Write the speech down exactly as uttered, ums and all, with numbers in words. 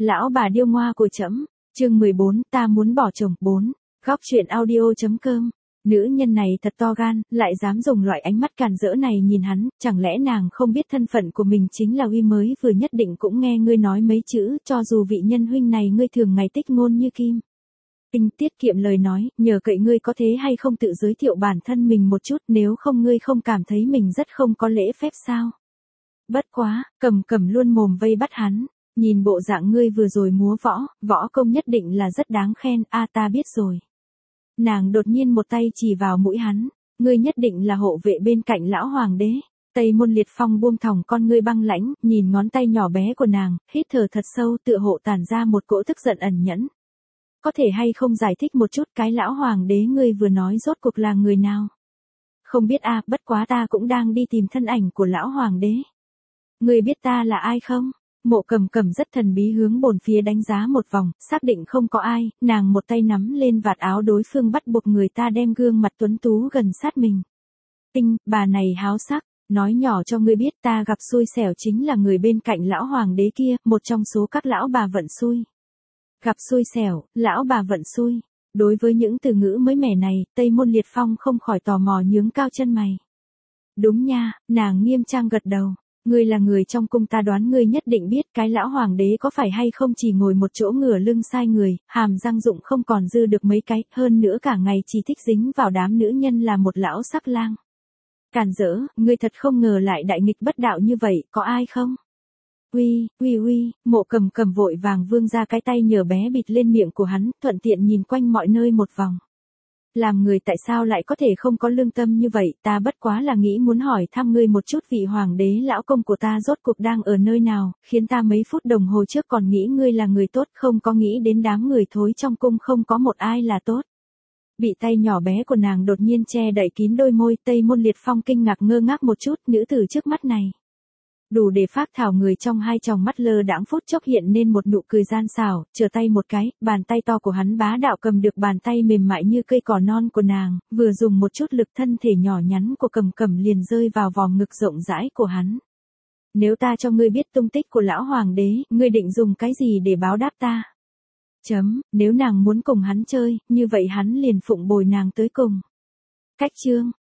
Lão bà điêu ngoa của trẫm. Chương mười bốn, ta muốn bỏ chồng. bốn. Góc truyện audio.com. Nữ nhân này thật to gan, lại dám dùng loại ánh mắt càn rỡ này nhìn hắn, chẳng lẽ nàng không biết thân phận của mình chính là uy mới vừa nhất định cũng nghe ngươi nói mấy chữ, cho dù vị nhân huynh này ngươi thường ngày tích ngôn như kim. Kinh tiết kiệm lời nói, nhờ cậy ngươi có thế hay không tự giới thiệu bản thân mình một chút, nếu không ngươi không cảm thấy mình rất không có lễ phép sao? Bất quá, cầm cầm luôn mồm vây bắt hắn, nhìn bộ dạng ngươi vừa rồi múa võ, võ công nhất định là rất đáng khen, a ta biết rồi. Nàng đột nhiên một tay chỉ vào mũi hắn, ngươi nhất định là hộ vệ bên cạnh lão hoàng đế. Tây Môn Liệt Phong buông thòng con ngươi băng lãnh, nhìn ngón tay nhỏ bé của nàng, hít thở thật sâu tựa hộ tản ra một cỗ tức giận ẩn nhẫn. Có thể hay không giải thích một chút cái lão hoàng đế ngươi vừa nói rốt cuộc là người nào? Không biết a, bất quá ta cũng đang đi tìm thân ảnh của lão hoàng đế. Ngươi biết ta là ai không? Mộ Cầm Cầm rất thần bí hướng bồn phía đánh giá một vòng, xác định không có ai, nàng một tay nắm lên vạt áo đối phương bắt buộc người ta đem gương mặt tuấn tú gần sát mình. Tinh, bà này háo sắc, nói nhỏ cho ngươi biết ta gặp xui xẻo chính là người bên cạnh lão hoàng đế kia, một trong số các lão bà vận xui. Gặp xui xẻo, lão bà vận xui. Đối với những từ ngữ mới mẻ này, Tây Môn Liệt Phong không khỏi tò mò nhướng cao chân mày. Đúng nha, nàng nghiêm trang gật đầu. Ngươi là người trong cung, ta đoán ngươi nhất định biết cái lão hoàng đế có phải hay không chỉ ngồi một chỗ ngửa lưng sai người, hàm răng rụng không còn dư được mấy cái, hơn nữa cả ngày chỉ thích dính vào đám nữ nhân là một lão sắc lang. Càn dỡ, ngươi thật không ngờ lại đại nghịch bất đạo như vậy, có ai không? Uy, uy uy, Mộ Cầm Cầm vội vàng vươn ra cái tay nhờ bé bịt lên miệng của hắn, thuận tiện nhìn quanh mọi nơi một vòng. Làm người tại sao lại có thể không có lương tâm như vậy, ta bất quá là nghĩ muốn hỏi thăm ngươi một chút, vị hoàng đế lão công của ta rốt cuộc đang ở nơi nào, khiến ta mấy phút đồng hồ trước còn nghĩ ngươi là người tốt, không có nghĩ đến đám người thối trong cung không có một ai là tốt. Bị tay nhỏ bé của nàng đột nhiên che đậy kín đôi môi, Tây Môn Liệt Phong kinh ngạc ngơ ngác một chút, nữ tử trước mắt này. Đủ để phác thảo người trong hai tròng mắt lơ đãng phút chốc hiện nên một nụ cười gian xảo, trở tay một cái, bàn tay to của hắn bá đạo cầm được bàn tay mềm mại như cây cỏ non của nàng, vừa dùng một chút lực thân thể nhỏ nhắn của Cầm Cầm liền rơi vào vòng ngực rộng rãi của hắn. Nếu ta cho ngươi biết tung tích của lão hoàng đế, ngươi định dùng cái gì để báo đáp ta? Chấm, nếu nàng muốn cùng hắn chơi, như vậy hắn liền phụng bồi nàng tới cùng. Cách chương.